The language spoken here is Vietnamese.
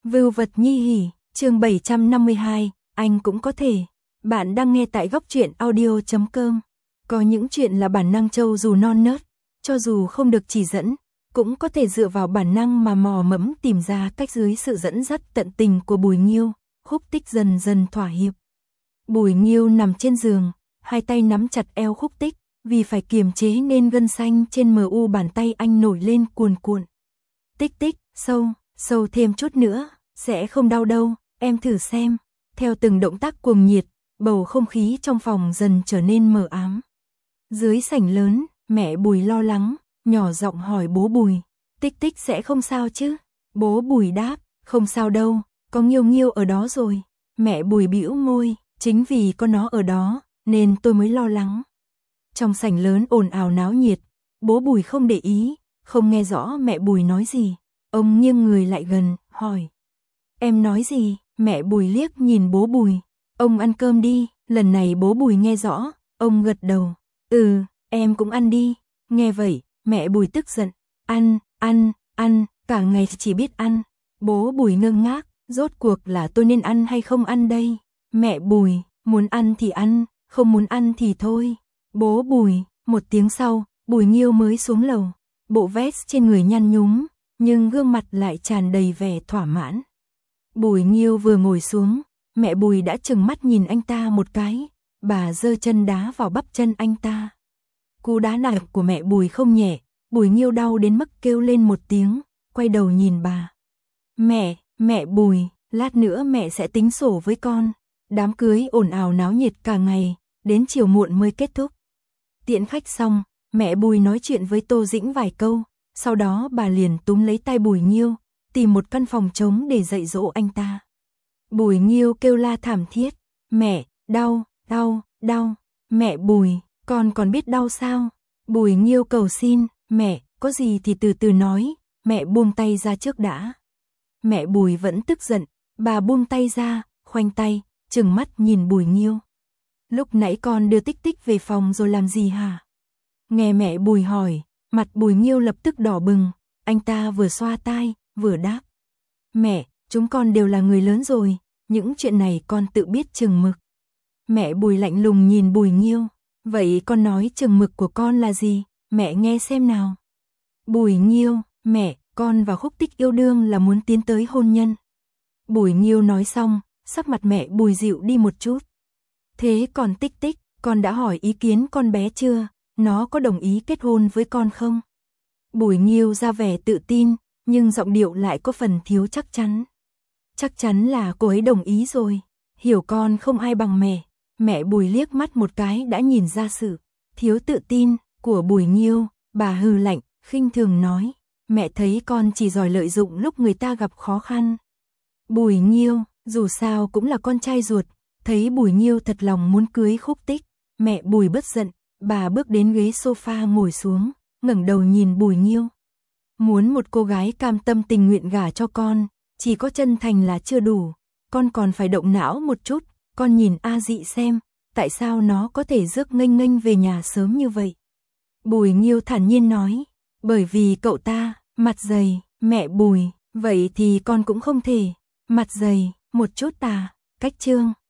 Vưu vật nhi hỉ, chương 752, anh cũng có thể. Bạn đang nghe tại góc truyện audio.com. Có những chuyện là bản năng trâu dù non nớt, cho dù không được chỉ dẫn, cũng có thể dựa vào bản năng mà mò mẫm tìm ra cách dưới sự dẫn dắt tận tình của Bùi Nghiêu, Khúc Tích dần dần thỏa hiệp. Bùi Nghiêu nằm trên giường, hai tay nắm chặt eo Khúc Tích, vì phải kiềm chế nên gân xanh trên mu bàn tay anh nổi lên cuồn cuộn. Tích tích, sâu thêm chút nữa, sẽ không đau đâu, em thử xem. Theo từng động tác cuồng nhiệt, bầu không khí trong phòng dần trở nên mờ ám. Dưới sảnh lớn, mẹ Bùi lo lắng, nhỏ giọng hỏi bố Bùi, Tích tích sẽ không sao chứ? Bố Bùi đáp, không sao đâu, có Nghiêu Nghiêu ở đó rồi. Mẹ Bùi bĩu môi, chính vì có nó ở đó, nên tôi mới lo lắng. Trong sảnh lớn ồn ào náo nhiệt, bố Bùi không để ý, không nghe rõ mẹ Bùi nói gì. Ông nghiêng người lại gần, hỏi. Em nói gì? Mẹ Bùi liếc nhìn bố Bùi. Ông ăn cơm đi, lần này bố Bùi nghe rõ, ông gật đầu. Em cũng ăn đi. Nghe vậy, mẹ Bùi tức giận. Ăn, cả ngày chỉ biết ăn. Bố Bùi ngơ ngác, rốt cuộc là tôi nên ăn hay không ăn đây? Mẹ Bùi, muốn ăn thì ăn, không muốn ăn thì thôi. Bố Bùi, một tiếng sau, Bùi Nghiêu mới xuống lầu. Bộ vest trên người nhăn nhúm, nhưng gương mặt lại tràn đầy vẻ thỏa mãn. Bùi Nghiêu vừa ngồi xuống, mẹ Bùi đã trừng mắt nhìn anh ta một cái, bà giơ chân đá vào bắp chân anh ta. Cú đá nặng của mẹ Bùi không nhẹ, Bùi Nghiêu đau đến mức kêu lên một tiếng, quay đầu nhìn bà. Mẹ Bùi, lát nữa mẹ sẽ tính sổ với con. Đám cưới ồn ào náo nhiệt cả ngày, đến chiều muộn mới kết thúc. Tiễn khách xong, mẹ Bùi nói chuyện với Tô Dĩnh vài câu, sau đó bà liền túm lấy tay Bùi Nghiêu, tìm một căn phòng trống để dạy dỗ anh ta. Bùi Nghiêu kêu la thảm thiết, mẹ, đau. Mẹ Bùi, con còn biết đau sao? Bùi Nghiêu cầu xin, mẹ, có gì thì từ từ nói, mẹ buông tay ra trước đã. Mẹ Bùi vẫn tức giận, bà buông tay ra, khoanh tay, trừng mắt nhìn Bùi Nghiêu. Lúc nãy con đưa Tích tích về phòng rồi làm gì hả? Nghe mẹ Bùi hỏi, mặt Bùi Nghiêu lập tức đỏ bừng, anh ta vừa xoa tai, vừa đáp. Mẹ, chúng con đều là người lớn rồi, những chuyện này con tự biết chừng mực. Mẹ Bùi lạnh lùng nhìn Bùi Nghiêu, vậy con nói chừng mực của con là gì, mẹ nghe xem nào. Bùi Nghiêu, mẹ, con và Khúc Tích yêu đương là muốn tiến tới hôn nhân. Bùi Nghiêu nói xong, sắc mặt mẹ Bùi dịu đi một chút. Thế còn Tích tích, con đã hỏi ý kiến con bé chưa, nó có đồng ý kết hôn với con không? Bùi Nghiêu ra vẻ tự tin, nhưng giọng điệu lại có phần thiếu chắc chắn. Chắc chắn là cô ấy đồng ý rồi, hiểu con không ai bằng mẹ. Mẹ Bùi liếc mắt một cái đã nhìn ra sự thiếu tự tin của Bùi Nghiêu, bà hừ lạnh, khinh thường nói, mẹ thấy con chỉ giỏi lợi dụng lúc người ta gặp khó khăn. Bùi Nghiêu, dù sao cũng là con trai ruột, thấy Bùi Nghiêu thật lòng muốn cưới Khúc Tích, mẹ Bùi bất giận, bà bước đến ghế sofa ngồi xuống, ngẩng đầu nhìn Bùi Nghiêu. Muốn một cô gái cam tâm tình nguyện gả cho con, chỉ có chân thành là chưa đủ, con còn phải động não một chút, con nhìn A Dị xem, tại sao nó có thể rước nghênh về nhà sớm như vậy. Bùi Nghiêu thản nhiên nói, bởi vì cậu ta, mặt dày. Mẹ Bùi, vậy thì con cũng không thể, mặt dày, một chút cách chương.